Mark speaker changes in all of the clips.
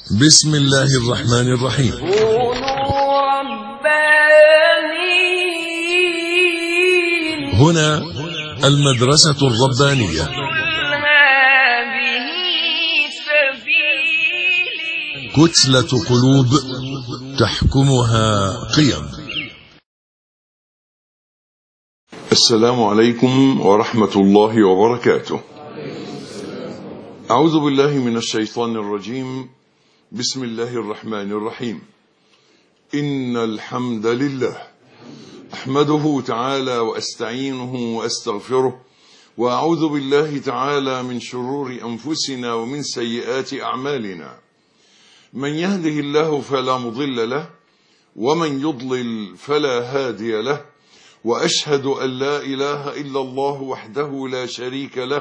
Speaker 1: بسم الله الرحمن الرحيم.
Speaker 2: كونوا ربانيين.
Speaker 1: هنا المدرسة الربانية.
Speaker 2: هذه سبيلي.
Speaker 1: كتلة قلوب تحكمها قيم.
Speaker 3: السلام عليكم ورحمة الله وبركاته. أعوذ بالله من الشيطان الرجيم. بسم الله الرحمن الرحيم. إن الحمد لله أحمده تعالى وأستعينه وأستغفره، وأعوذ بالله تعالى من شرور أنفسنا ومن سيئات أعمالنا. من يهده الله فلا مضل له، ومن يضلل فلا هادي له، وأشهد أن لا إله إلا الله وحده لا شريك له،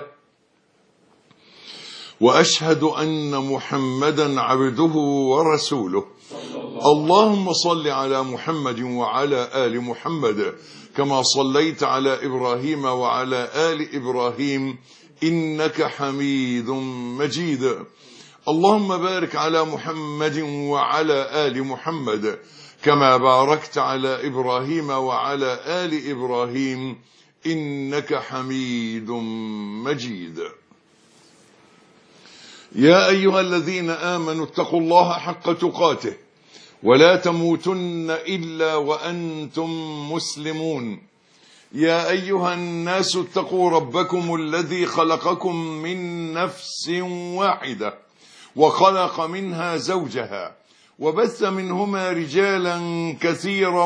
Speaker 3: وأشهد أن محمدا عبده ورسوله. اللهم صل على محمد وعلى آل محمد كما صليت على إبراهيم وعلى آل إبراهيم إنك حميد مجيد. اللهم بارك على محمد وعلى آل محمد كما باركت على إبراهيم وعلى آل إبراهيم إنك حميد مجيد. يا أيها الذين آمنوا اتقوا الله حق تقاته ولا تموتن إلا وأنتم مسلمون. يا أيها الناس اتقوا ربكم الذي خلقكم من نفس واحدة وخلق منها زوجها وبث منهما رجالا كثيرا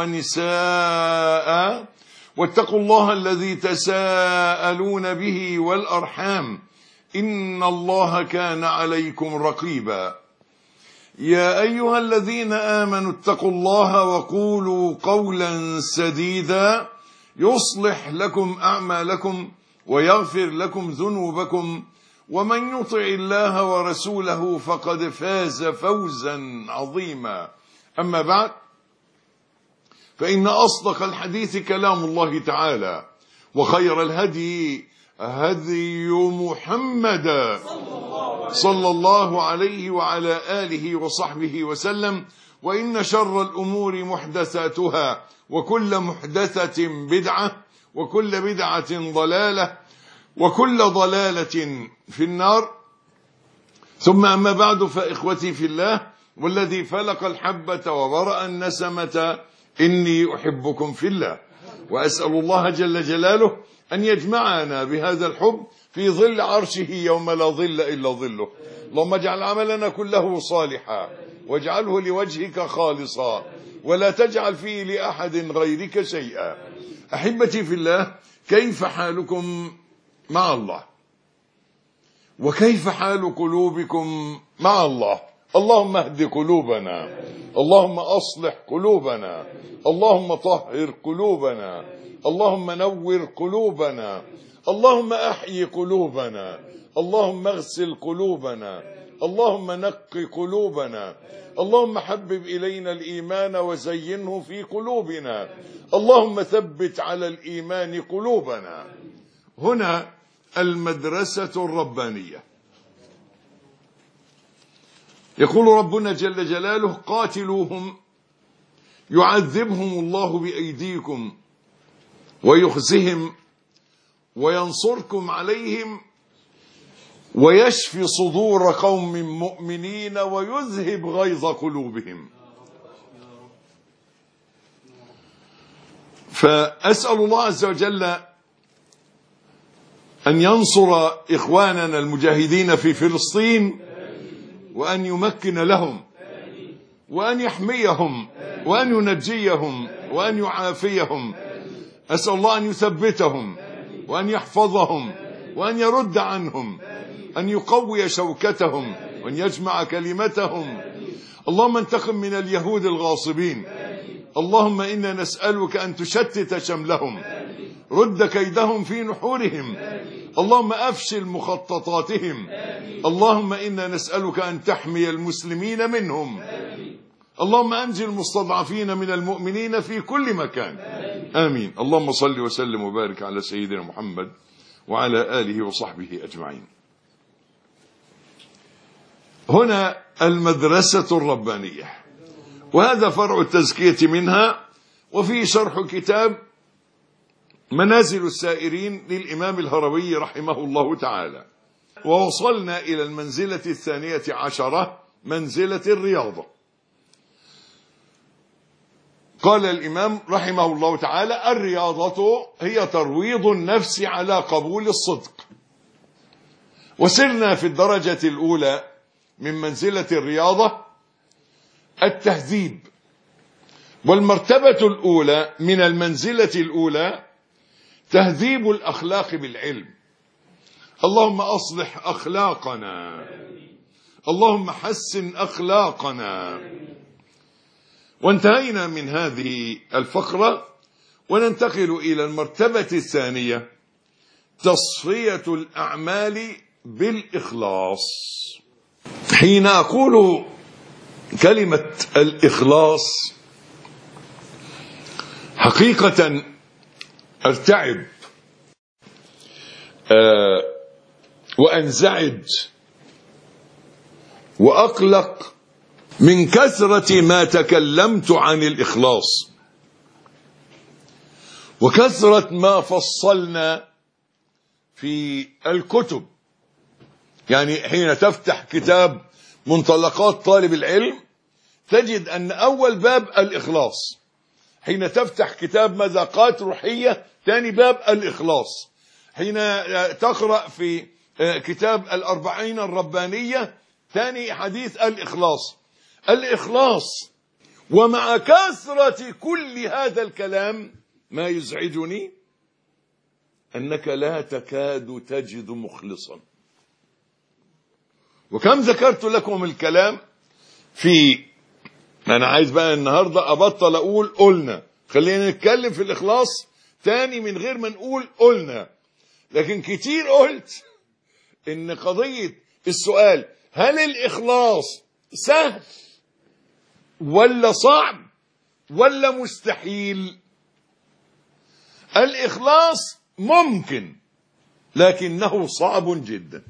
Speaker 3: ونساء، واتقوا الله الذي تساءلون به والأرحام إن الله كان عليكم رقيبا. يا أيها الذين آمنوا اتقوا الله وقولوا قولا سديدا يصلح لكم أعمالكم ويغفر لكم ذنوبكم، ومن يطع الله ورسوله فقد فاز فوزا عظيما. أما بعد، فإن أصدق الحديث كلام الله تعالى، وخير الهدي هدي محمد صلى الله عليه وعلى آله وصحبه وسلم، وإن شر الأمور محدثاتها، وكل محدثة بدعة، وكل بدعة ضلالة، وكل ضلالة في النار. ثم أما بعد، فإخوتي في الله والذي فلق الحبة وبرأ النسمة إني أحبكم في الله، وأسأل الله جل جلاله أن يجمعنا بهذا الحب في ظل عرشه يوم لا ظل إلا ظله. اللهم اجعل عملنا كله صالحا، واجعله لوجهك خالصا، ولا تجعل فيه لأحد غيرك شيئا. أحبتي في الله، كيف حالكم مع الله؟ وكيف حال قلوبكم مع الله؟ اللهم اهد قلوبنا، اللهم أصلح قلوبنا، اللهم طهر قلوبنا، اللهم نور قلوبنا، اللهم أحيي قلوبنا، اللهم اغسل قلوبنا، اللهم نق قلوبنا، اللهم حبب إلينا الإيمان وزينه في قلوبنا، اللهم ثبت على الإيمان قلوبنا. هنا المدرسة الربانية. يقول ربنا جل جلاله: قاتلوهم يعذبهم الله بأيديكم ويخزهم وينصركم عليهم ويشفي صدور قوم مؤمنين ويذهب غيظ قلوبهم. فأسأل الله عز وجل أن ينصر إخواننا المجاهدين في فلسطين، وأن يمكن لهم، وأن يحميهم، وأن ينجيهم، وأن يعافيهم. أسأل الله أن يثبتهم، وأن يحفظهم، وأن يرد عنهم، أن يقوي شوكتهم، وأن يجمع كلمتهم. اللهم انتقم من اليهود الغاصبين. اللهم إنا نسألك أن تشتت شملهم، رد كيدهم في نحورهم، اللهم أفشل مخططاتهم. اللهم إنا نسألك أن تحمي المسلمين منهم. اللهم أنجي المستضعفين من المؤمنين في كل مكان. آمين. اللهم صل وسلم وبارك على سيدنا محمد وعلى آله وصحبه أجمعين. هنا المدرسة الربانية، وهذا فرع التزكية منها، وفي شرح كتاب منازل السائرين للإمام الهروي رحمه الله تعالى. ووصلنا إلى المنزلة 12، منزلة الرياضة. قال الإمام رحمه الله تعالى: الرياضة هي ترويض النفس على قبول الصدق. وسرنا في الدرجة الأولى من منزلة الرياضة التهذيب، والمرتبة الأولى من المنزلة الأولى تهذيب الأخلاق بالعلم. اللهم أصلح أخلاقنا، اللهم حسن أخلاقنا. وانتهينا من هذه الفقرة، وننتقل إلى المرتبة الثانية، تصفية الأعمال بالإخلاص. حين أقول كلمة الإخلاص حقيقة أرتعب وأنزعج وأقلق من كثرة ما تكلمت عن الإخلاص، وكثرة ما فصلنا في الكتب. يعني حين تفتح كتاب منطلقات طالب العلم تجد أن أول باب الإخلاص، حين تفتح كتاب مذاقات روحية ثاني باب الإخلاص، حين تقرأ في كتاب الأربعين الربانية ثاني حديث الإخلاص. الإخلاص. ومع كثرة كل هذا الكلام ما يزعجني أنك لا تكاد تجد مخلصا. وكم ذكرت لكم الكلام في، أنا عايز بقى النهاردة أبطل أقول قلنا، خلينا نتكلم في الإخلاص تاني من غير ما نقول قلنا. لكن كتير قلت إن قضية السؤال هل الإخلاص سهل ولا صعب ولا مستحيل؟ الإخلاص ممكن لكنه صعب جدا.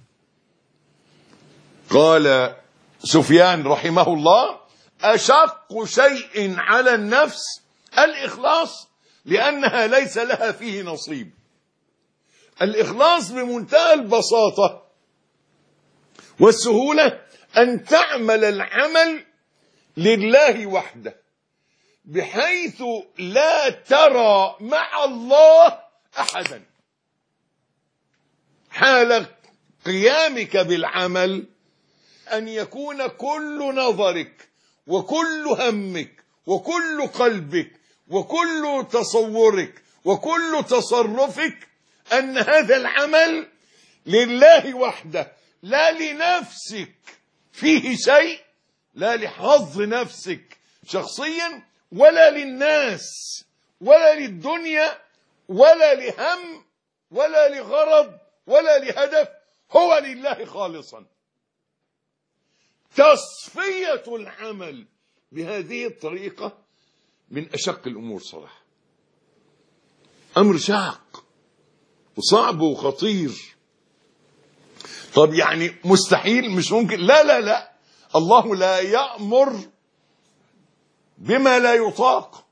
Speaker 3: قال سفيان رحمه الله: أشق شيء على النفس الإخلاص لأنها ليس لها فيه نصيب. الإخلاص بمنتهى البساطة والسهولة أن تعمل العمل لله وحده، بحيث لا ترى مع الله أحدا. حال قيامك بالعمل أن يكون كل نظرك وكل همك وكل قلبك وكل تصورك وكل تصرفك أن هذا العمل لله وحده، لا لنفسك فيه شيء، لا لحظ نفسك شخصيا ولا للناس ولا للدنيا ولا لهم ولا لغرض ولا لهدف، هو لله خالصا. تصفية العمل بهذه الطريقة من أشق الأمور صراحة، أمر شاق وصعب وخطير. طب يعني مستحيل؟ مش ممكن؟ لا لا لا، الله لا يأمر بما لا يطاق،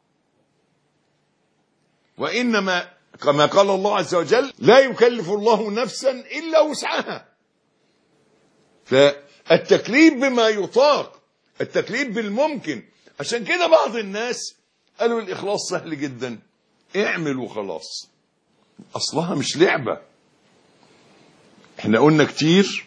Speaker 3: وإنما كما قال الله عز وجل: لا يكلف الله نفسا إلا وسعها. فالتكليف بما يطاق، التكليف بالممكن. عشان كده بعض الناس قالوا الإخلاص سهل جدا، اعمل وخلاص. أصلها مش لعبة. احنا قلنا كتير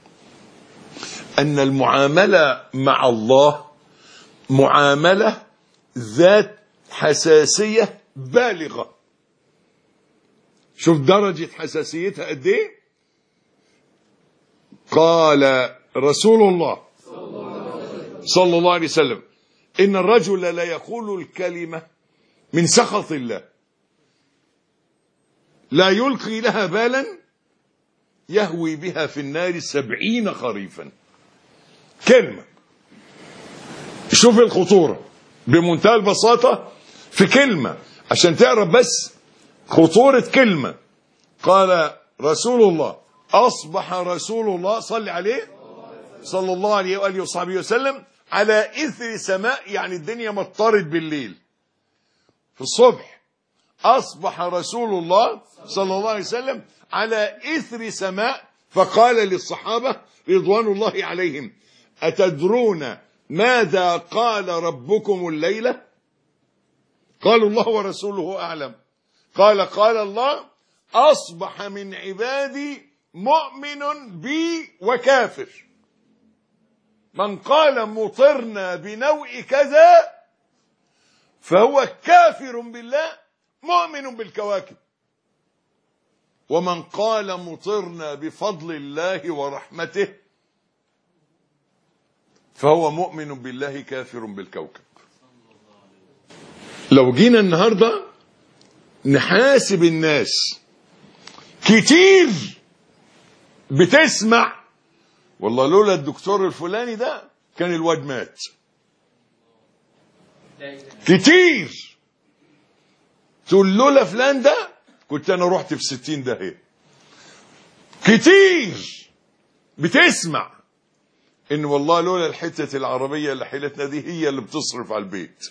Speaker 3: أن المعاملة مع الله معاملة ذات حساسية بالغة. شوف درجة حساسيتها قد ايه. قال رسول الله صلى الله عليه وسلم: إن الرجل لا يقول الكلمة من سخط الله لا يلقي لها بالا يهوي بها في النار 70 خريفا. كلمة، شوف الخطورة بمنتهى البساطة في كلمة عشان تعرف بس خطورة كلمة. قال رسول الله: أصبح رسول الله صلى عليه صلى الله عليه وآله وصحبه وسلم على إثر سماء، يعني الدنيا مطرت بالليل، في الصبح أصبح رسول الله صلى الله عليه وسلم على إثر سماء، فقال للصحابة رضوان الله عليهم: أتدرون ماذا قال ربكم الليلة؟ قالوا: الله ورسوله أعلم. قال الله: أصبح من عبادي مؤمن بي وكافر، من قال مطرنا بنوء كذا فهو كافر بالله مؤمن بالكواكب، ومن قال مطرنا بفضل الله ورحمته فهو مؤمن بالله كافر بالكوكب. لو جينا النهاردة نحاسب الناس، كتير بتسمع: والله لولا الدكتور الفلاني ده كان الواد مات. كتير تقول لولا فلان ده كنت انا رحت في 60 داهية. كتير بتسمع ان والله لولا الحتة العربية اللي حيلتنا دي هي اللي بتصرف على البيت.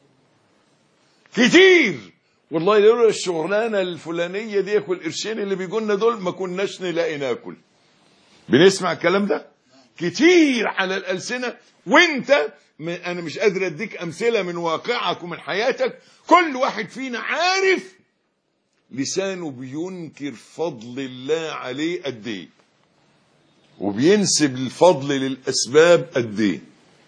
Speaker 3: كتير والله لولا الشغلانة الفلانية دي والقرشين اللي بيجولنا دول ما كناش نلاقي ناكل. بنسمع الكلام ده كتير على الألسنة، وانت انا مش قادر اديك امثلة من واقعك ومن حياتك. كل واحد فينا عارف لسانه بينكر فضل الله عليه قد ايه، وبينسب الفضل للأسباب قد ايه.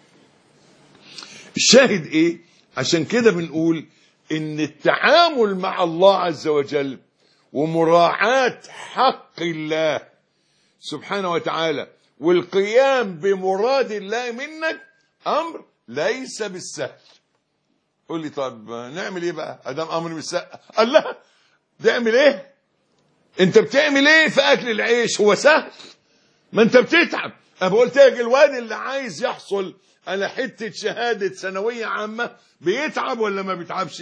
Speaker 3: الشاهد ايه؟ عشان كده بنقول ان التعامل مع الله عز وجل ومراعاة حق الله سبحانه وتعالى والقيام بمراد الله منك امر ليس بالسهل. قول لي طب نعمل ايه بقى ادام امر مش سهل؟ قال لا، تعمل ايه؟ انت بتعمل ايه في اكل العيش؟ هو سهل؟ ما انت بتتعب. انا بقول تاجي الواد اللي عايز يحصل على حتة شهادة ثانوية عامة بيتعب ولا ما بيتعبش؟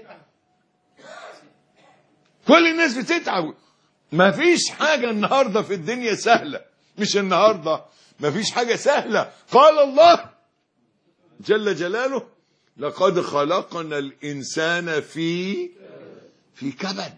Speaker 3: كل الناس بتتعب. ما فيش حاجة النهاردة في الدنيا سهلة، مش النهاردة ما فيش حاجة سهلة. قال الله جل جلاله: لقد خلقنا الإنسان في كبد.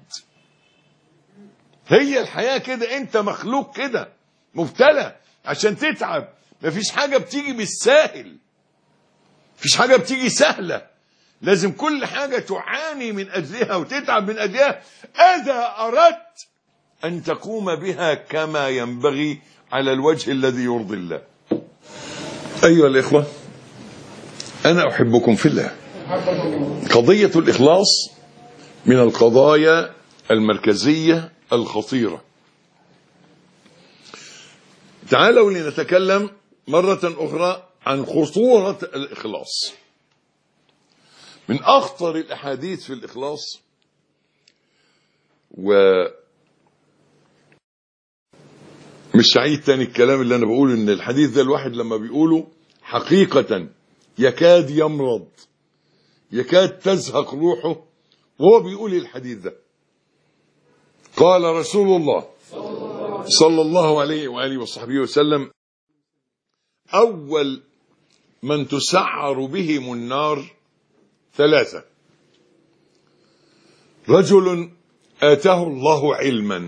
Speaker 3: هي الحياة كده، انت مخلوق كده مبتلى عشان تتعب. ما فيش حاجة بتيجي بالساهل، مفيش حاجة بتيجي سهلة، لازم كل حاجة تعاني من أجلها وتتعب من أجلها إذا أردت أن تقوم بها كما ينبغي على الوجه الذي يرضي الله. أيها الإخوة، أنا أحبكم في الله. قضية الإخلاص من القضايا المركزية الخطيرة. تعالوا لنتكلم مرة أخرى عن خطورة الإخلاص. من أخطر الأحاديث في الإخلاص، ومش سعيد تاني الكلام اللي أنا بقوله، إن الحديث ده الواحد لما بيقوله حقيقة يكاد يمرض، يكاد تزهق روحه وهو بيقول الحديث ده. قال رسول الله صلى الله عليه وآله وصحبه وسلم: أول من تسعر بهم النار ثلاثة: رجل آتاه الله علما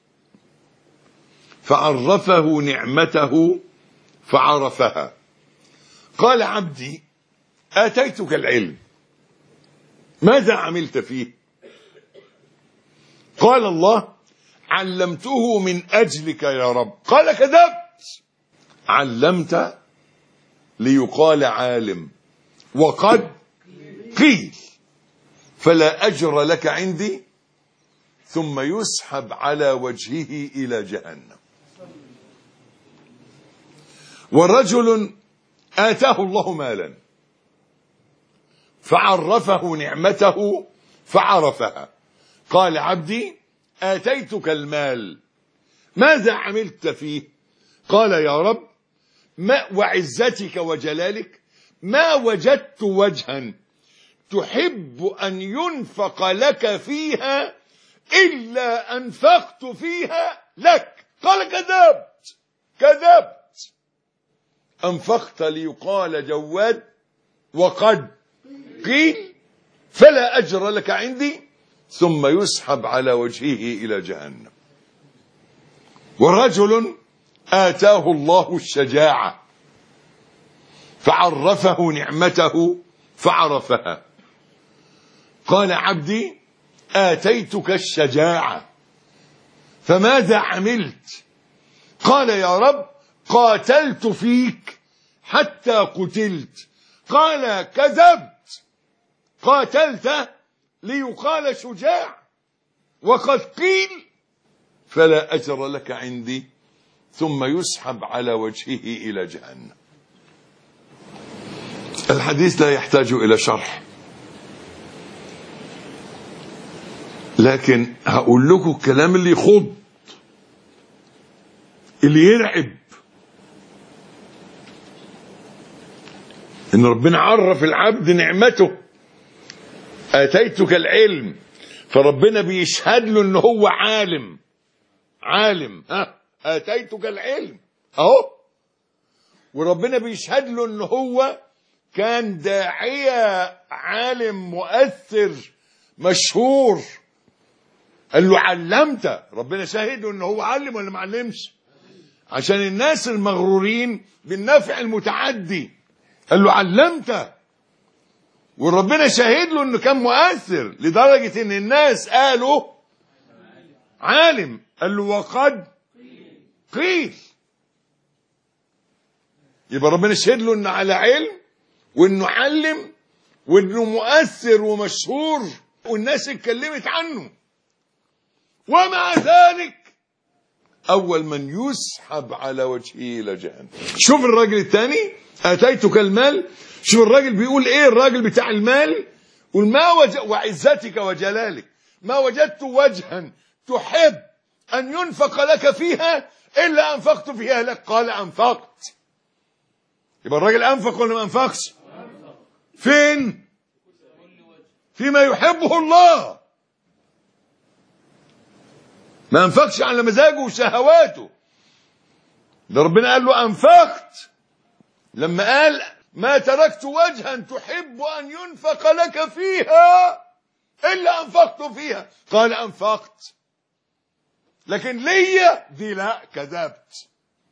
Speaker 3: فعرفه نعمته فعرفها، قال: عبدي آتيتك العلم ماذا عملت فيه؟ قال الله: علمته من أجلك يا رب. قال: كذبت، علمت ليقال عالم وقد قيل، فلا أجر لك عندي، ثم يسحب على وجهه إلى جهنم. ورجل آتاه الله مالا فعرفه نعمته فعرفها، قال: عبدي آتيتك المال ماذا عملت فيه؟ قال: يا رب وعزتك وجلالك ما وجدت وجها تحب أن ينفق لك فيها إلا أنفقت فيها لك. قال: كذبت، كذبت. أنفقت ليقال جواد وقد قيل فلا أجر لك عندي، ثم يسحب على وجهه إلى جهنم. ورجل آتاه الله الشجاعة فعرفه نعمته فعرفها، قال عبدي آتيتك الشجاعة فماذا عملت؟ قال يا رب قاتلت فيك حتى قتلت. قال كذبت، قاتلت ليقال شجاع وقد قيل فلا أجر لك عندي، ثم يسحب على وجهه إلى جهنم. الحديث لا يحتاج إلى شرح، لكن هقول لكم الكلام اللي يخض، اللي يرعب، ان ربنا عرف العبد نعمته. آتيتك العلم، فربنا بيشهد له ان هو عالم. آتيتك العلم اهو، وربنا بيشهد له ان هو كان داعية عالم مؤثر مشهور. قال له علمت، ربنا شاهد له ان هو علم ولا ما علمش؟ عشان الناس المغرورين بالنفع المتعدي قال له علمت، وربنا شاهد له انه كان مؤثر لدرجة ان الناس قالوا عالم. قال له وقد قيل، يبقى ربنا شاهد له انه على علم وانه علم وانه مؤثر ومشهور والناس اتكلمت عنه. ومع ذلك اول من يسحب على وجهه الى جهنم. شوف الراجل الثاني اتيتك المال، شوف الراجل بيقول ايه، الراجل بتاع المال وعزتك وجلالك ما وجدت وجها تحب ان ينفق لك فيها الا انفقت فيها لك. قال انفقت، يبقى الراجل انفق ولا ما انفقش؟ فين؟ فيما يحبه الله، ما انفقش على مزاجه وشهواته. ده ربنا قال له انفقت لما قال ما تركت وجها تحب ان ينفق لك فيها الا انفقت فيها. قال انفقت، لكن ليا دي لا، كذبت.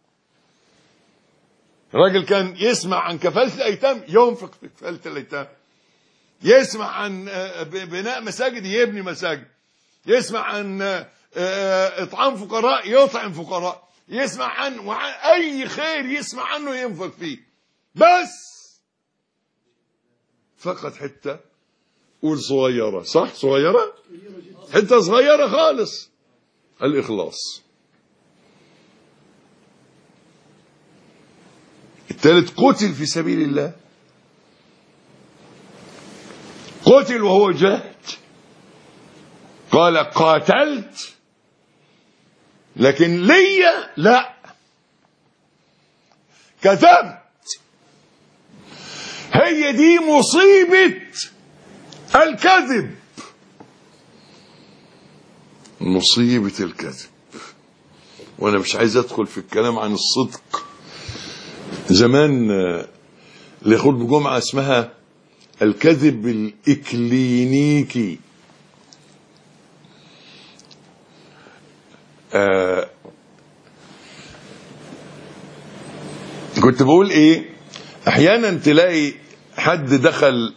Speaker 3: الراجل كان يسمع عن كفالة الايتام ينفق في كفالة الايتام، يسمع عن بناء مساجد يبني مساجد، يسمع عن اطعام فقراء يطعم فقراء، يسمع عن اي خير يسمع عنه ينفق فيه. بس فقط حتة، قول صغيرة، صح؟ صغيرة، حتة صغيرة خالص، الإخلاص. الثالث قتل في سبيل الله، قتل وهو جاهد. قال قاتلت لكن ليا لا، كذبت. هي دي مصيبة الكذب، مصيبة الكذب. وانا مش عايز ادخل في الكلام عن الصدق. زمان لخطبة جمعة اسمها الكذب الإكلينيكي. كنت بقول ايه، احيانا تلاقي حد دخل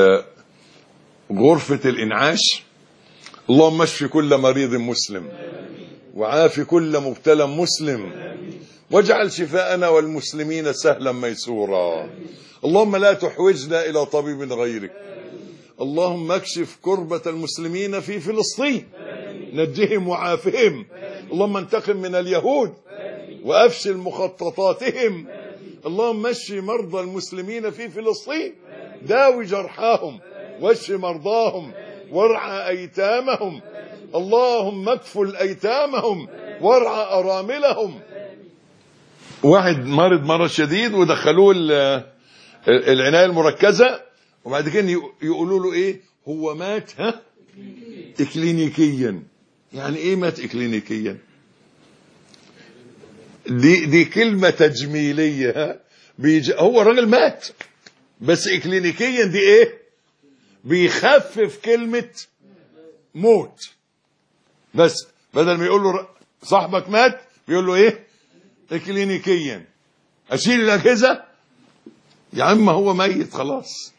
Speaker 3: غرفة الانعاش، اللهم اشف كل مريض مسلم وعاف كل مبتلى مسلم واجعل شفاءنا والمسلمين سهلا ميسورا. اللهم لا تحوجنا الى طبيب غيرك. اللهم اكشف كربة المسلمين في فلسطين، نجهم وعافهم. اللهم انتقم من اليهود وافشل مخططاتهم. اللهم اشف مرضى المسلمين في فلسطين، داوي جرحاهم واشف مرضاهم وارعى ايتامهم. اللهم اكفل ايتامهم وارعى اراملهم. واحد مرض شديد ودخلوه العناية المركزة، وبعد كده يقولوا له ايه، هو مات اكلينيكيا. يعني ايه مات اكلينيكيا؟ دي كلمة تجميلية، هو الراجل مات، بس اكلينيكيا دي ايه؟ بيخفف كلمة موت. بس بدل ما يقول له صاحبك مات بيقول له ايه؟ اكلينيكيا. اشيل الاجهزة يا عم، هو ميت خلاص.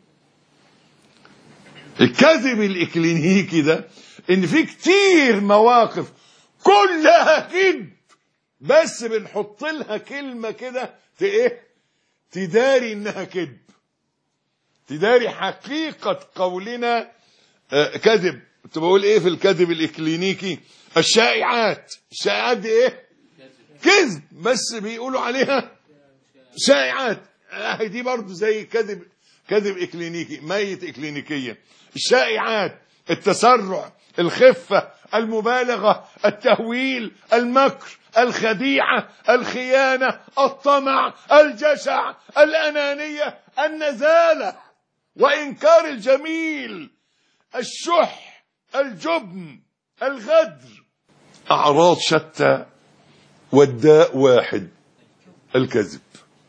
Speaker 3: الكذب الاكلينيكي ده ان في كتير مواقف كلها كذب، بس بنحط لها كلمة كده ايه؟ تداري انها كذب، تداري حقيقة قولنا كذب. كنت بقول ايه في الكذب الاكلينيكي؟ الشائعات دي ايه؟ كذب، بس بيقولوا عليها شائعات. دي برضو زي كذب اكلينيكي، ميت اكلينيكيا. الشائعات، التسرع، الخفة، المبالغة، التهويل، المكر، الخديعة، الخيانة، الطمع، الجشع، الأنانية، النزالة وإنكار الجميل، الشح، الجبن، الغدر. أعراض شتى والداء واحد، الكذب.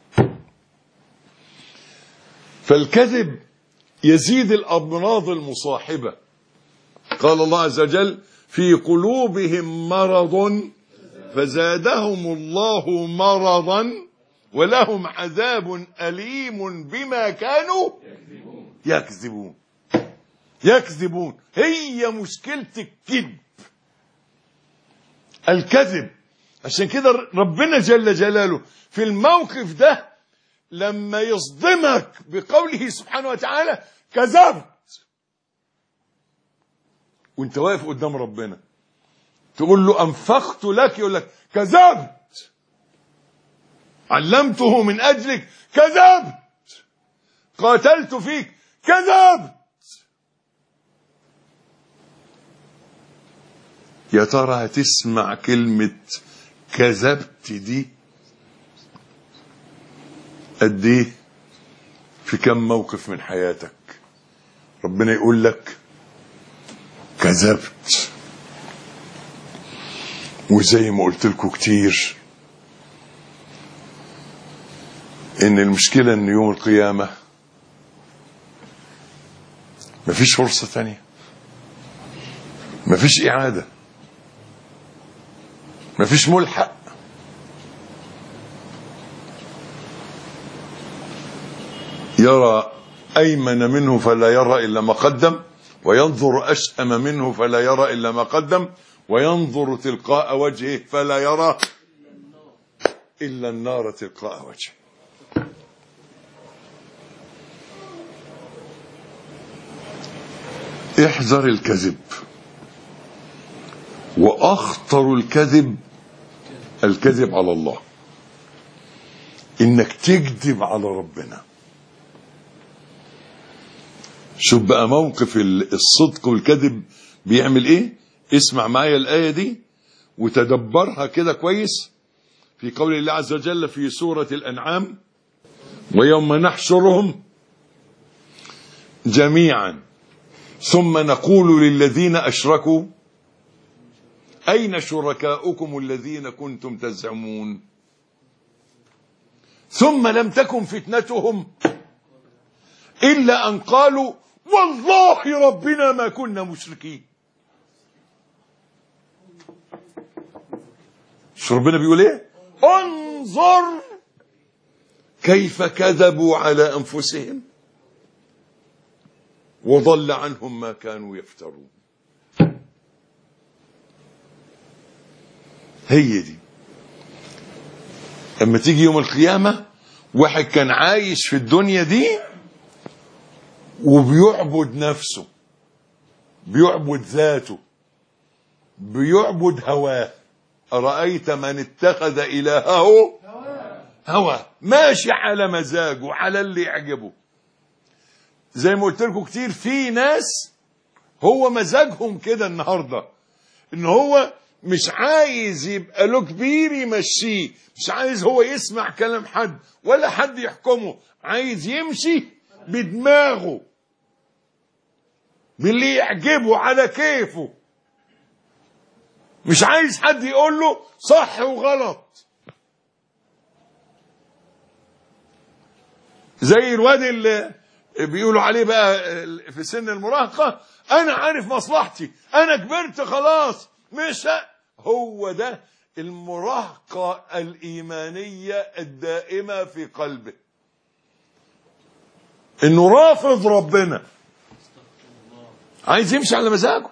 Speaker 3: فالكذب يزيد الأمراض المصاحبة. قال الله عز وجل في قلوبهم مرض فزادهم الله مرضا ولهم عذاب أليم بما كانوا يكذبون. هي مشكلة الكذب. عشان كده ربنا جل جلاله في الموقف ده لما يصدمك بقوله سبحانه وتعالى كذبت، وانت واقف قدام ربنا تقول له أنفقت لك، يقول لك كذبت. علمته من أجلك، كذبت. قاتلت فيك، كذبت. يا ترى هتسمع كلمة كذبت دي قد ايه في كم موقف من حياتك؟ ربنا يقول لك كذبت. وزي ما قلت لكم كتير ان المشكلة ان يوم القيامة مفيش فرصة تانية، مفيش اعادة، مفيش ملحق. يرى أيمن منه فلا يرى إلا ما قدم، وينظر أشأم منه فلا يرى إلا ما قدم، وينظر تلقاء وجهه فلا يرى إلا النار تلقاء وجهه. احذر الكذب. وأخطر الكذب على الله، إنك تكذب على ربنا. شوف بقى موقف الصدق والكذب بيعمل ايه. اسمع معايا الآية دي وتدبرها كده كويس. في قول الله عز وجل في سورة الأنعام ويوم نحشرهم جميعا ثم نقول للذين أشركوا أين شركاؤكم الذين كنتم تزعمون ثم لم تكن فتنتهم إلا أن قالوا والله ربنا ما كنا مشركين. شو ربنا بيقول ايه؟ انظر كيف كذبوا على أنفسهم وضل عنهم ما كانوا يفترون. هي دي لما تيجي يوم القيامة واحد كان عايش في الدنيا دي وبيعبد نفسه، بيعبد ذاته، بيعبد هواه. أرأيت من اتخذ إلهه هواه، ماشي على مزاجه، على اللي يعجبه. زي ما قلت لكم كتير، في ناس هو مزاجهم كده النهارده ان هو مش عايز يبقى له كبير يمشيه، مش عايز هو يسمع كلام حد ولا حد يحكمه، عايز يمشي بدماغه باللي يعجبه على كيفه، مش عايز حد يقول له صح وغلط. زي الواد اللي بيقولوا عليه بقى في سن المراهقة، انا عارف مصلحتي، انا كبرت خلاص، مش هو ده المراهقة الإيمانية الدائمة في قلبه، انه رافض ربنا، عايز يمشي على مزاجه.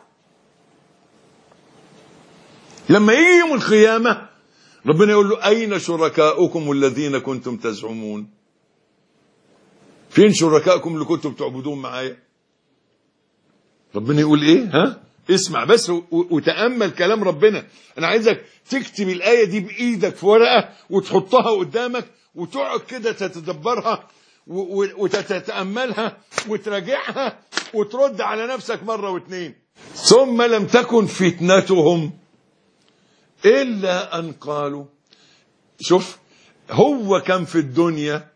Speaker 3: لما يجي يوم القيامة ربنا يقول له أين شركاؤكم الذين كنتم تزعمون؟ فين شركاؤكم اللي كنتم تعبدون معايا؟ ربنا يقول ايه؟ ها؟ اسمع بس وتأمل كلام ربنا. انا عايزك تكتب الآية دي بإيدك في ورقة وتحطها قدامك وتقعد كده تتدبرها وتتأملها وتراجعها وترد على نفسك مرة واثنين. ثم لم تكن فتنتهم إلا أن قالوا. شوف، هو كان في الدنيا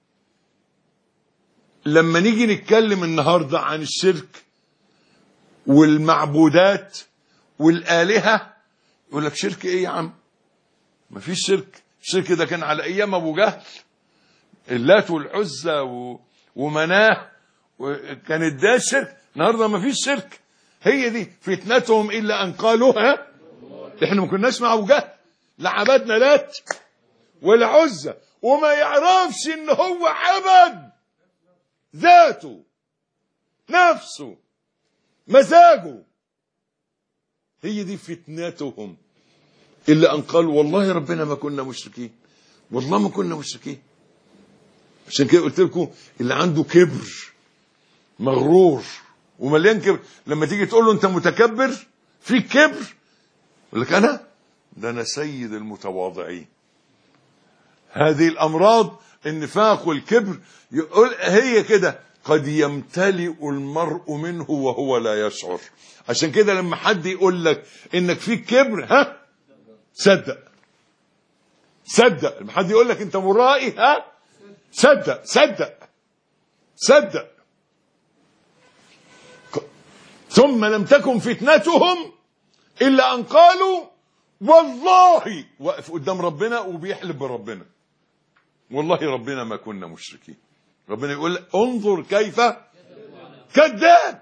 Speaker 3: لما نيجي نتكلم النهاردة عن الشرك والمعبودات والآلهة يقول لك شرك ايه يا عم؟ ما فيش شرك. الشرك ده كان على ايام ابو جهل، اللات والعزى ومناه، كانت ده الشرك. النهارده ما فيش شرك. هي دي فتنتهم الا ان قالوها. احنا ما كناش مع ابو جهل، لا عبدنا لات ولا عزى، وما يعرفش ان هو عبد ذاته نفسه مزاجه. هي دي فتنتهم الا ان قالوا والله ربنا ما كنا مشركين، والله ما كنا مشركين. عشان كده قلت لكم اللي عنده كبر مغرور ومليان كبر، لما تيجي تقول له انت متكبر في كبر يقول لك انا سيد المتواضعين. هذه الامراض النفاق والكبر يقول هي كده، قد يمتلئ المرء منه وهو لا يشعر. عشان كده لما حد يقول لك انك فيك كبر صدق. لما حد يقول لك انت مرائي صدق. ثم لم تكن فتنتهم الا ان قالوا والله، واقف قدام ربنا وبيحلف بربنا، والله ربنا ما كنا مشركين. ربنا يقول انظر كيف كذاب.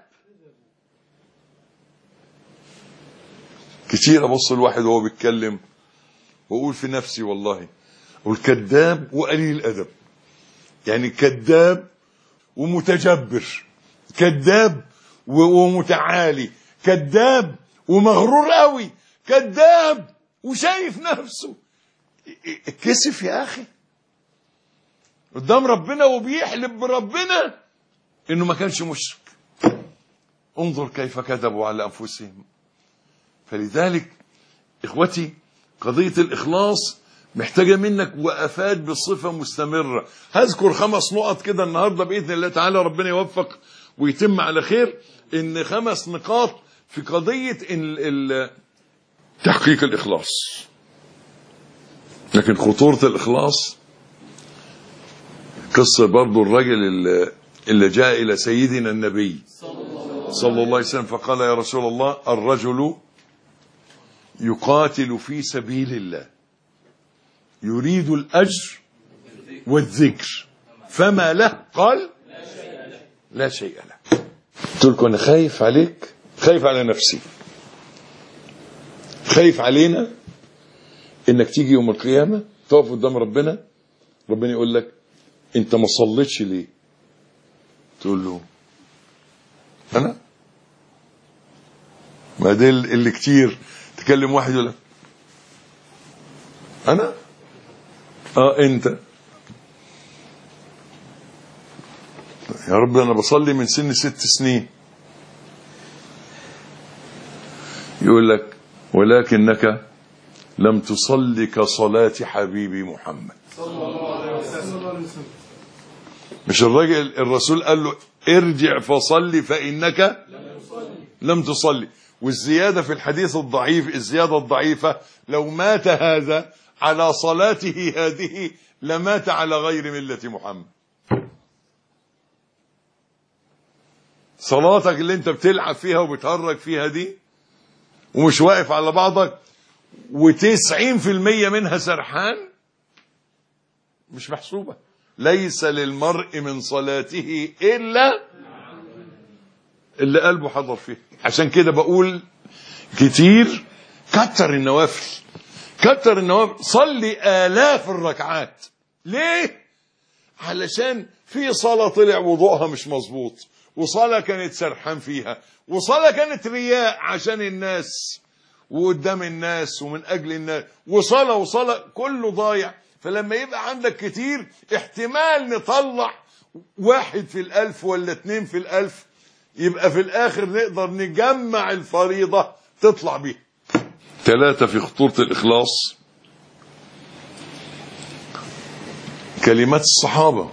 Speaker 3: كتير ابص الواحد وهو بيتكلم واقول في نفسي والله اقول كذاب وقليل الادب. يعني كذاب ومتجبر، كذاب ومتعالي، كذاب ومغرور قوي، كذاب وشايف نفسه. اتكسف يا اخي قدام ربنا وبيحلف بربنا انه ما كانش مشرك. انظر كيف كذبوا على انفسهم. فلذلك اخوتي قضية الاخلاص محتاجة منك وقفات بصفة مستمرة. هذكر 5 نقط كده النهاردة بإذن الله تعالى، ربنا يوفق ويتم على خير. ان 5 نقاط في قضية تحقيق الاخلاص. لكن خطورة الاخلاص قصة برضو الرجل اللي جاء إلى سيدنا النبي صلى الله عليه وسلم فقال يا رسول الله الرجل يقاتل في سبيل الله يريد الأجر والذكر فما له؟ قال لا شيء له. قلت لكم أنا خايف عليك، خايف على نفسي، خايف علينا إنك تيجي يوم القيامة تقف قدام ربنا يقول لك انت ما صليتش ليه؟ تقول له انا ما ده اللي كتير تكلم واحد يقول لك انا انت يا رب انا بصلي من سن 6 سنين. يقول لك ولكنك لم تصلي كصلاة حبيبي محمد صلى الله عليه وسلم. مش الرسول قال له ارجع فصلي فإنك لم تصلي. والزيادة في الحديث الضعيف، الزيادة الضعيفة لو مات هذا على صلاته هذه لمات على غير ملة محمد. صلاتك اللي انت بتلعب فيها وبتهرج فيها دي ومش واقف على بعضك و90% منها سرحان مش محسوبة. ليس للمرء من صلاته إلا اللي قلبه حضر فيه. عشان كده بقول كتير كتر النوافل، كتر النوافل، صلي آلاف الركعات. ليه؟ علشان في صلاة طلع وضوءها مش مظبوط، وصلاة كانت سرحان فيها، وصلاة كانت رياء عشان الناس وقدام الناس ومن أجل الناس، وصلاة كله ضايع. فلما يبقى عندك كتير احتمال نطلع 1 في 1000 ولا 2 في 1000، يبقى في الآخر نقدر نجمع الفريضة تطلع بيها. 3 في خطورة الإخلاص كلمات الصحابة،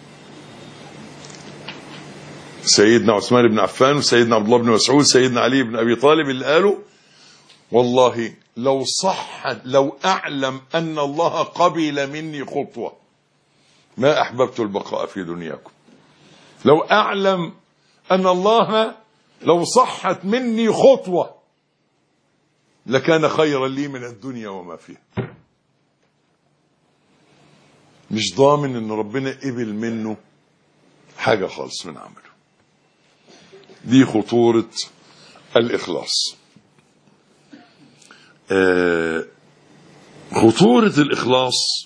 Speaker 3: سيدنا عثمان بن عفان وسيدنا عبد الله بن مسعود سيدنا علي بن أبي طالب اللي قالوا والله لو أعلم أن الله قبل مني خطوة ما أحببت البقاء في دنياكم. لو أعلم أن الله لو صحت مني خطوة لكان خيرا لي من الدنيا وما فيها. مش ضامن ان ربنا قبل منه حاجة خالص من عمله. دي خطورة الإخلاص. خطورة الإخلاص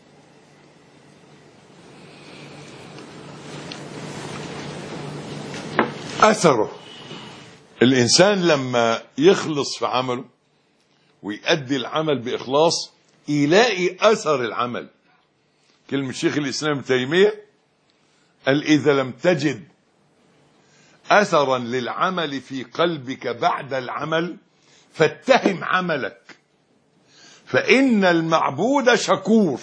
Speaker 3: أثره. الإنسان لما يخلص في عمله ويؤدي العمل بإخلاص يلاقي أثر العمل. كلمة شيخ الإسلام ابن تيمية قال إذا لم تجد أثرا للعمل في قلبك بعد العمل فاتهم عملك، فإن المعبود شكور.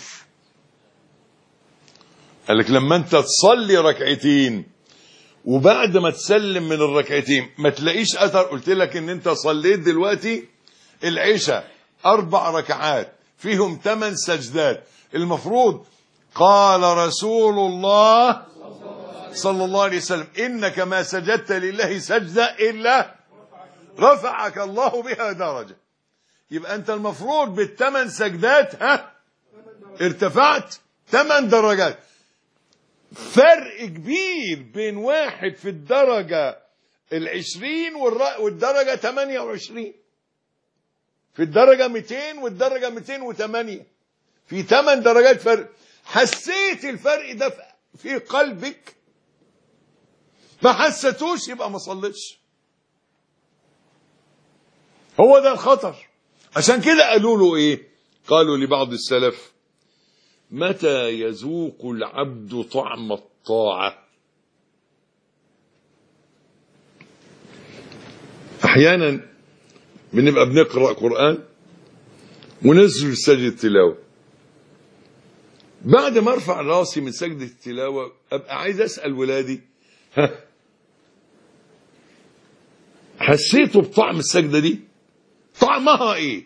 Speaker 3: قال لك لما أنت تصلي ركعتين وبعد ما تسلم من الركعتين ما تلاقيش أثر، قلت لك إن أنت صليت دلوقتي العشاء 4 ركعات فيهم 8 سجدات، المفروض قال رسول الله صلى الله عليه وسلم إنك ما سجدت لله سجدة إلا رفعك الله بها درجة. يبقى أنت المفروض بال8 سجدات ارتفعت 8 درجات. فرق كبير بين واحد في الدرجة 20 والدرجة 28، في الدرجة 200 والدرجة 208، في 8 درجات فرق. حسيت الفرق ده في قلبك؟ ما حسيتوش يبقى ما صليتش. هو ده الخطر. عشان كده قالوا له ايه؟ قالوا لبعض السلف متى يذوق العبد طعم الطاعة؟ احيانا بنبقى بنقرأ قرآن وننزل سجدة التلاوة، بعد ما ارفع راسي من سجدة التلاوة ابقى عايز اسأل ولادي حسيتوا بطعم السجدة دي؟ طعمها ايه؟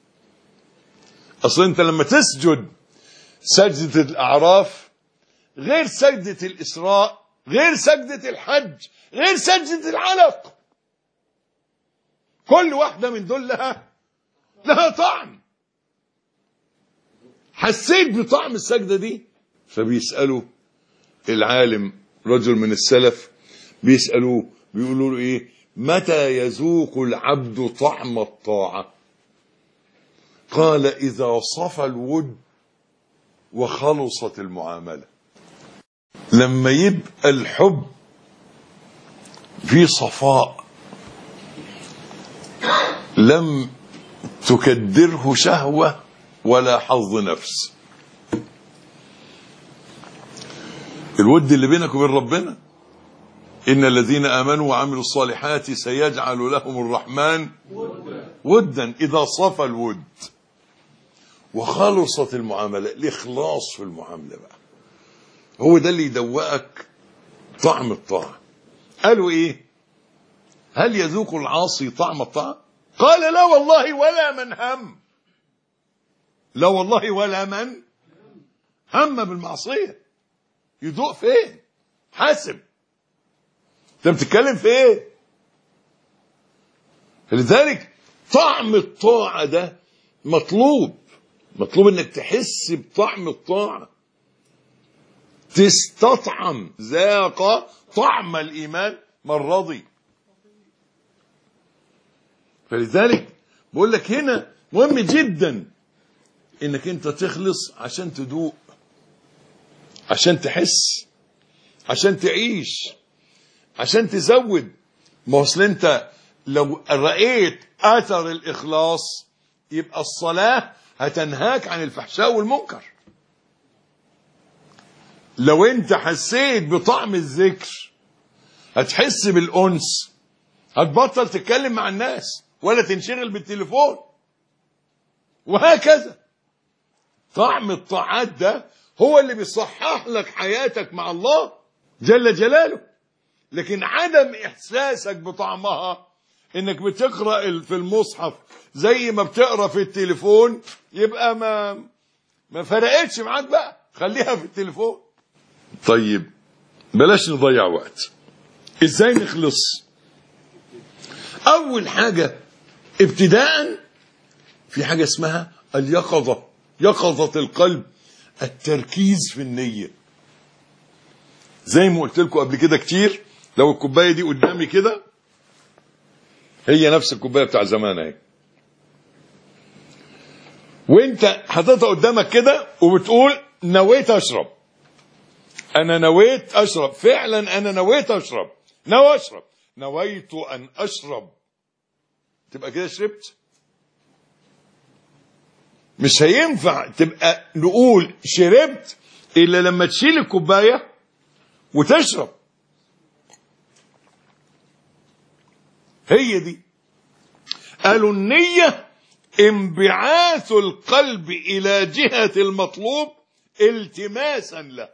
Speaker 3: اصلا انت لما تسجد سجدة الاعراف غير سجدة الاسراء غير سجدة الحج غير سجدة العلق، كل واحدة من دول لها طعم. حسيت بطعم السجدة دي؟ فبيسألوا العالم رجل من السلف، بيسألوه بيقولوا له ايه؟ متى يذوق العبد طعم الطاعة؟ قال إذا صفى الود وخلصت المعاملة. لما يبقى الحب في صفاء لم تكدره شهوة ولا حظ نفس. الود اللي بينك وبين ربنا، إن الذين آمنوا وعملوا الصالحات سيجعل لهم الرحمن ودا إذا صفى الود وخلصت المعاملة. الإخلاص في المعاملة بقى هو ده اللي يدوقك طعم الطاعة. قالوا إيه؟ هل يذوق العاصي طعم الطاعة؟ قال لا والله ولا من هم. لا والله ولا من هم بالمعصية. يذوق فين؟ حاسب انت بتتكلم في ايه؟ لذلك طعم الطاعة ده مطلوب انك تحس بطعم الطاعة. تستطعم، ذاق طعم الإيمان من رضي. فلذلك بقول لك هنا مهم جدا انك انت تخلص عشان تدوق، عشان تحس، عشان تعيش، عشان تزود. ما اصل انت لو رأيت اثر الاخلاص يبقى الصلاة هتنهاك عن الفحشاء والمنكر. لو انت حسيت بطعم الذكر هتحس بالأنس، هتبطل تتكلم مع الناس ولا تنشغل بالتليفون، وهكذا. طعم الطاعات ده هو اللي بيصحح لك حياتك مع الله جل جلاله. لكن عدم إحساسك بطعمها، إنك بتقرأ في المصحف زي ما بتقرأ في التليفون، يبقى ما فرقتش معاك بقى، خليها في التليفون. طيب بلاش نضيع وقت. إزاي نخلص؟ أول حاجة ابتداء في حاجة اسمها اليقظة، يقظة القلب، التركيز في النية. زي ما قلت لكم قبل كده كتير، لو الكوباية دي قدامي كده هي نفس الكوباية بتاع زمان اهي، وانت حطيتها قدامك كده وبتقول نويت اشرب، انا نويت اشرب، فعلا انا نويت اشرب، نوى اشرب، نويت ان اشرب، تبقى كده شربت. مش هينفع تبقى نقول شربت الا لما تشيل الكوبايه وتشرب. هي دي قالوا النية انبعاث القلب الى جهة المطلوب التماسا له.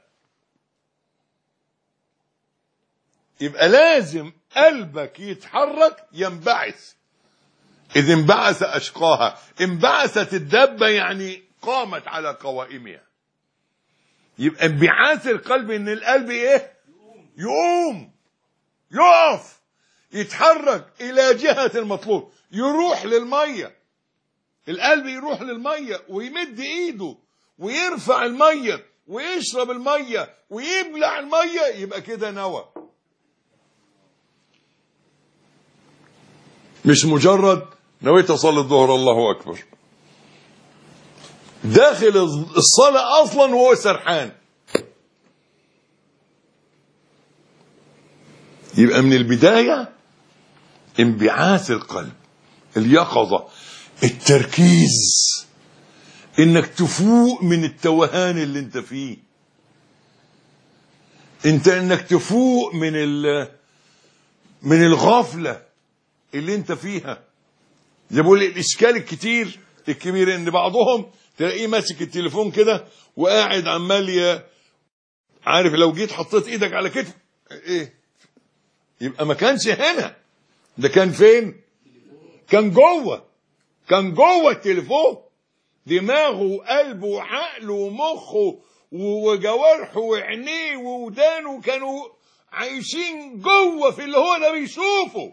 Speaker 3: يبقى لازم قلبك يتحرك، ينبعث. إذ انبعث أشقاها، انبعثت الدابة يعني قامت على قوائمها. يبقى انبعاث القلب ان القلب ايه؟ يقوم، يقف، يتحرك الى جهة المطلوب، يروح للمية. القلب يروح للمية ويمد ايده ويرفع المية ويشرب المية ويبلع المية، يبقى كده نوى. مش مجرد نويت اصلي الظهر الله اكبر، داخل الصلاة اصلا وهو سرحان. يبقى من البداية انبعاث القلب، اليقظة، التركيز، انك تفوق من التوهان اللي انت فيه، انك تفوق من الغفلة اللي انت فيها. زي بقول الاشكال الكبير ان بعضهم تلاقيه ماسك التليفون كده وقاعد عمال عارف لو جيت حطيت ايدك على كتفه ايه، يبقى ما كانش هنا، ده كان فين؟ كان جوه التليفون. دماغه وقلبه وعقله ومخه وجوارحه وعينيه وودانه كانوا عايشين جوه في اللي هو ده بيشوفه.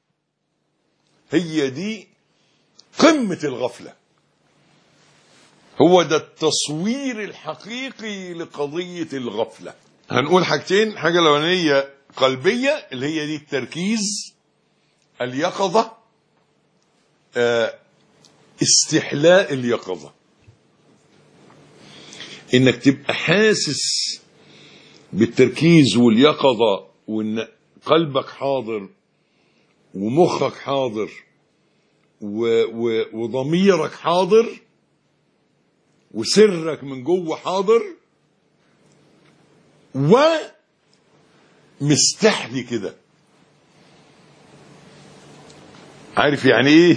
Speaker 3: هي دي قمة الغفلة، هو ده التصوير الحقيقي لقضية الغفلة. هنقول حاجتين، حاجة الأولانية قلبية اللي هي دي التركيز، اليقظة، استحلاء اليقظة، انك تبقى حاسس بالتركيز واليقظة، وان قلبك حاضر ومخك حاضر وضميرك حاضر وسرك من جوه حاضر ومستحلي كده. عارف يعني ايه؟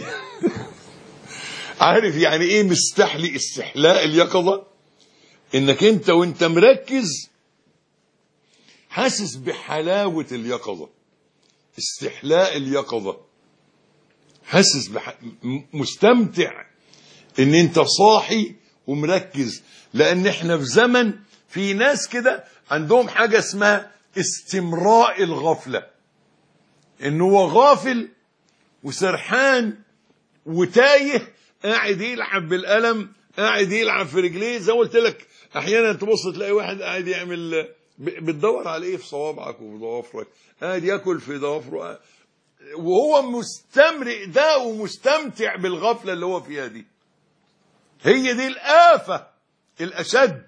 Speaker 3: عارف يعني ايه مستحلي؟ استحلاء اليقظة انك انت وانت مركز حاسس بحلاوة اليقظة. استحلاء اليقظة، حاسس مستمتع ان انت صاحي ومركز. لان احنا في زمن في ناس كده عندهم حاجة اسمها استمراء الغفلة، ان هو غافل وسرحان وتايه، قاعد يلعب بالقلم قاعد يلعب في رجليه، زي ما قلت لك احيانا تبص تلاقي واحد قاعد يعمل، بتدور على ايه في صوابعك وفي ضوافرك، قاعد ياكل في ضوافره وهو مستمرئ ده ومستمتع بالغفله اللي هو فيها دي. هي دي الآفة الأشد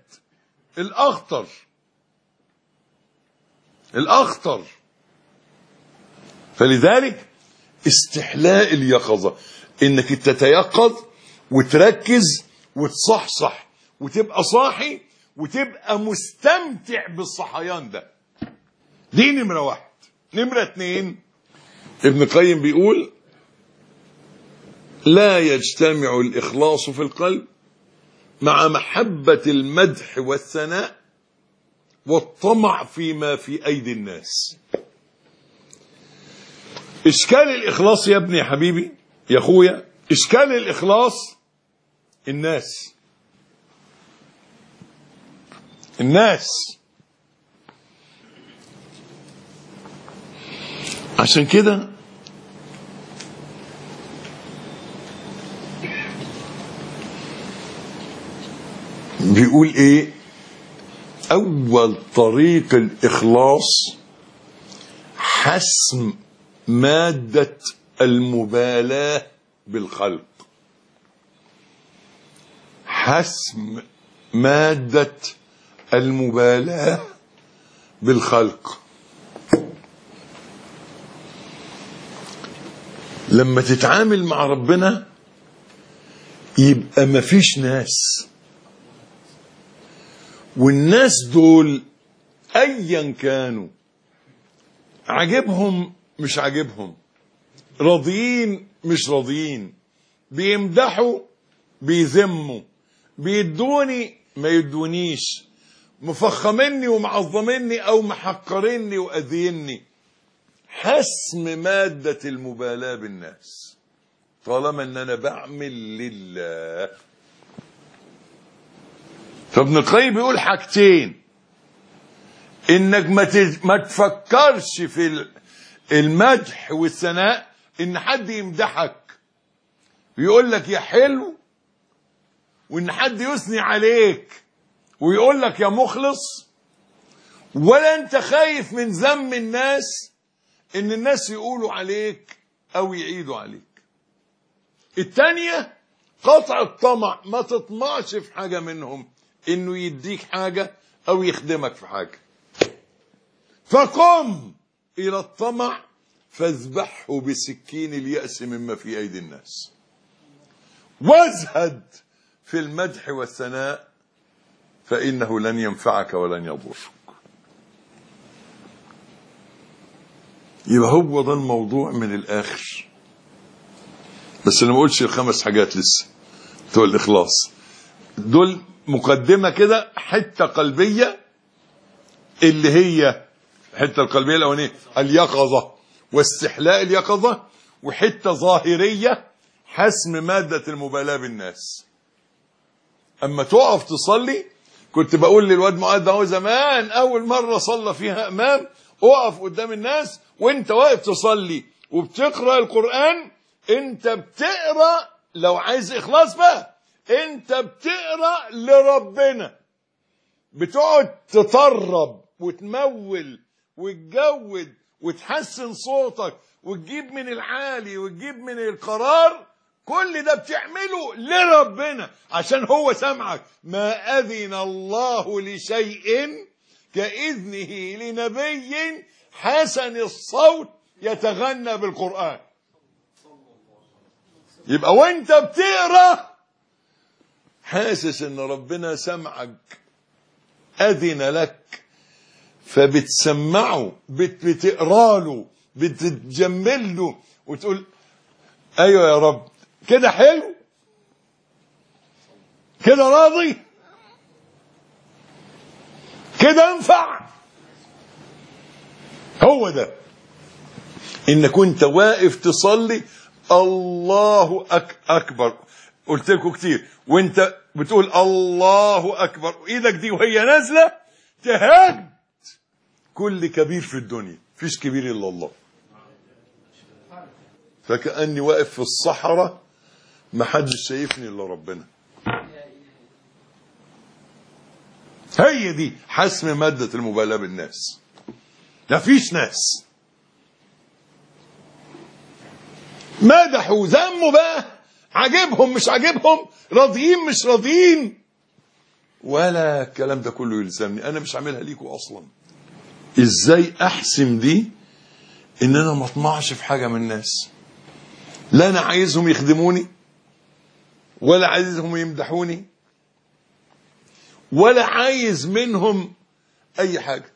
Speaker 3: الأخطر. فلذلك استحلاء اليقظة، انك تتيقظ وتركز وتصحصح وتبقى صاحي وتبقى مستمتع بالصحيان ده. دي نمرة 1. نمرة 2، ابن القيم بيقول: لا يجتمع الإخلاص في القلب مع محبة المدح والثناء والطمع فيما في أيدي الناس. إشكال الإخلاص يا ابني يا حبيبي يا أخويا، إشكال الإخلاص الناس. عشان كده بيقول ايه؟ اول طريق الاخلاص حسم مادة المبالاة بالخلق. حسم مادة المبالاة بالخلق. لما تتعامل مع ربنا يبقى مفيش ناس، والناس دول ايا كانوا، عجبهم مش عجبهم، راضيين مش راضيين، بيمدحوا بيذموا، بيدوني ما يدونيش، مفخمني ومعظمني او محقرني واذيني. حسم مادة المبالاة بالناس طالما ان انا بعمل لله. فابن القيم بيقول حاجتين: انك ما تفكرش في المدح والثناء، ان حد يمدحك ويقول لك يا حلو، وان حد يثني عليك ويقول لك يا مخلص، ولا انت خايف من ذم الناس، ان الناس يقولوا عليك او يعيدوا عليك. التانية قطع الطمع، ما تطمعش في حاجة منهم، انه يديك حاجة او يخدمك في حاجة. فقم الى الطمع فاذبحه بسكين اليأس مما في ايدي الناس، وازهد في المدح والثناء فانه لن ينفعك ولن يضرك. يبقى هو ده الموضوع من الاخر. بس انا ما قلتش الخمس حاجات لسه بتوع الاخلاص دول، مقدمه كده، حته قلبيه اللي هي الحته القلبيه الاولانيه اليقظه واستحلاء اليقظه، وحته ظاهريه حسم ماده المبالاه بالناس. اما تقف تصلي، كنت بقول للواد معاذ ده زمان اول مره صلى فيها امام، اقف قدام الناس وانت واقف تصلي وبتقرا القران، انت بتقرا، لو عايز اخلاص بقى، انت بتقرا لربنا، بتقعد تطرب وتمول وتجود وتحسن صوتك وتجيب من العالي وتجيب من القرار، كل ده بتعمله لربنا عشان هو سمعك. ما أذن الله لشيء كإذنه لنبي حسن الصوت يتغنى بالقرآن. يبقى وانت بتقرأ حاسس ان ربنا سمعك، أذن لك، فبتسمعه، بتقرأ له، بتتجمل له وتقول ايوه يا رب، كده حلو، كده راضي، كده انفع. هو ده انك انت واقف تصلي الله اكبر، قلت لكم كتير، وانت بتقول الله اكبر وايدك دي وهي نازله تهد كل كبير في الدنيا، فيش كبير الا الله. فكأني واقف في الصحراء ما حدش شايفني الا ربنا. هي دي حسم مادة المبالاة بالناس. مفيش ناس مدحوا ذموا بقى، عجبهم مش عجبهم، راضيين مش راضيين، ولا الكلام ده كله يلزمني، انا مش عاملها ليكوا اصلا. ازاي احسم دي؟ ان انا ما اطمعش في حاجه من الناس، لا انا عايزهم يخدموني ولا عايزهم يمدحوني ولا عايز منهم اي حاجه.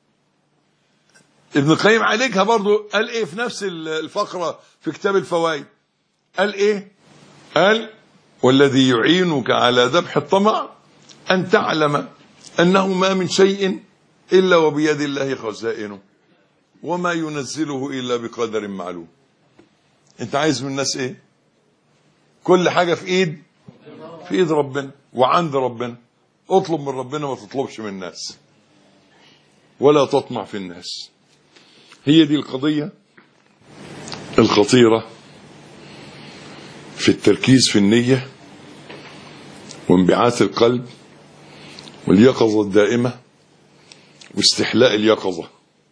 Speaker 3: ابن القيم عالجها برضو، قال ايه في نفس الفقره في كتاب الفوائد؟ قال ايه؟ قال: والذي يعينك على ذبح الطمع ان تعلم انه ما من شيء الا وبيد الله خزائنه وما ينزله الا بقدر معلوم. انت عايز من الناس ايه؟ كل حاجه في ايد ربنا وعند ربنا. اطلب من ربنا، ما تطلبش من الناس ولا تطمع في الناس. هي دي القضيه الخطيره في التركيز في النيه وانبعاث القلب واليقظه الدائمه واستحلاء اليقظه.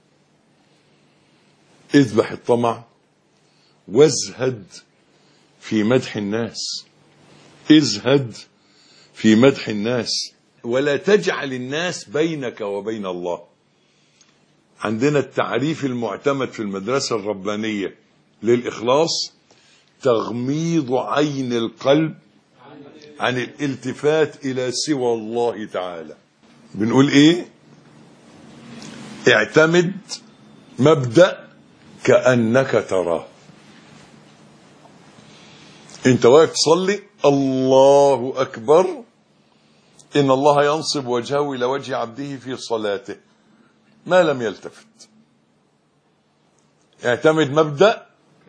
Speaker 3: اذبح الطمع وازهد في مدح الناس، ازهد في مدح الناس، ولا تجعل الناس بينك وبين الله. عندنا التعريف المعتمد في المدرسة الربانية للإخلاص: تغميض عين القلب عن الالتفات إلى سوى الله تعالى. بنقول إيه؟ اعتمد مبدأ كأنك تراه. انت واقف تصلي، الله أكبر، إن الله ينصب وجهه إلى وجه عبده في صلاته ما لم يلتفت. اعتمد مبدأ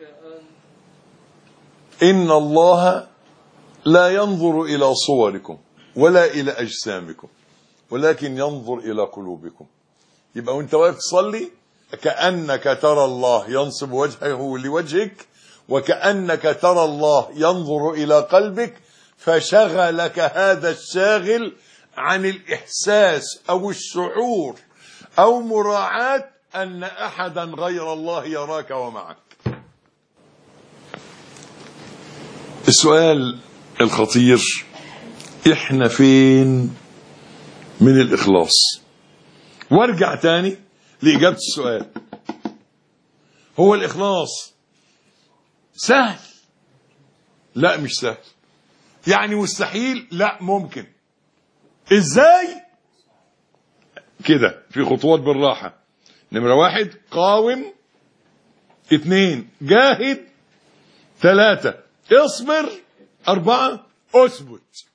Speaker 3: إن الله لا ينظر إلى صوركم ولا إلى أجسامكم ولكن ينظر إلى قلوبكم. يبقى وانت واقف تصلي كأنك ترى الله ينصب وجهه لوجهك، وكأنك ترى الله ينظر إلى قلبك، فشغلك هذا الشاغل عن الإحساس أو الشعور أو مراعاة أن أحدا غير الله يراك ومعك. السؤال الخطير: إحنا فين من الإخلاص؟ وارجع تاني لإجابة السؤال. هو الإخلاص سهل؟ لا مش سهل. يعني مستحيل؟ لا ممكن. ازاي؟ كده في خطوات بالراحة. نمرة 1: قاوم. 2: جاهد. 3: اصبر. 4: اثبت.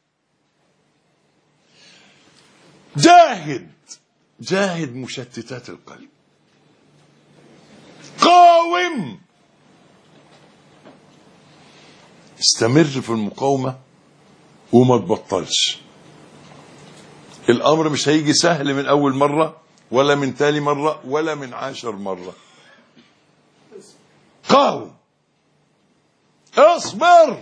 Speaker 3: جاهد مشتتات القلب. قاوم، استمر في المقاومة وما تبطلش. الأمر مش هيجي سهل من أول مرة ولا من تاني مرة ولا من 10 مرة. قاوم، اصبر،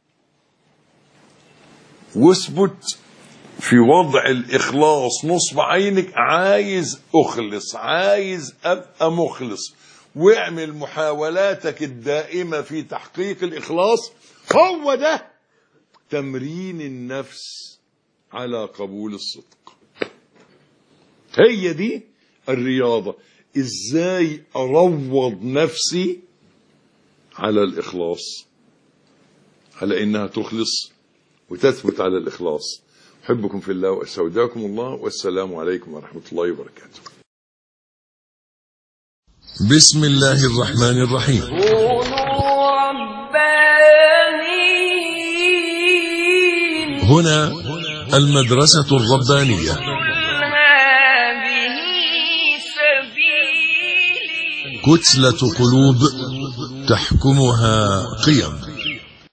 Speaker 3: واثبت في وضع الإخلاص نصب عينك. عايز أخلص، عايز أبقى مخلص، واعمل محاولاتك الدائمة في تحقيق الإخلاص. هو ده تمرين النفس على قبول الصدق. هي دي الرياضة. إزاي أروض نفسي على الإخلاص، على إنها تخلص وتثبت على الإخلاص. أحبكم في الله وأستودعكم الله، والسلام عليكم ورحمة الله وبركاته.
Speaker 1: بسم الله الرحمن الرحيم.
Speaker 2: كونوا ربانيين.
Speaker 1: هنا المدرسة الربانية.
Speaker 2: هذه سبيلي.
Speaker 1: كتلة قلوب تحكمها قيم.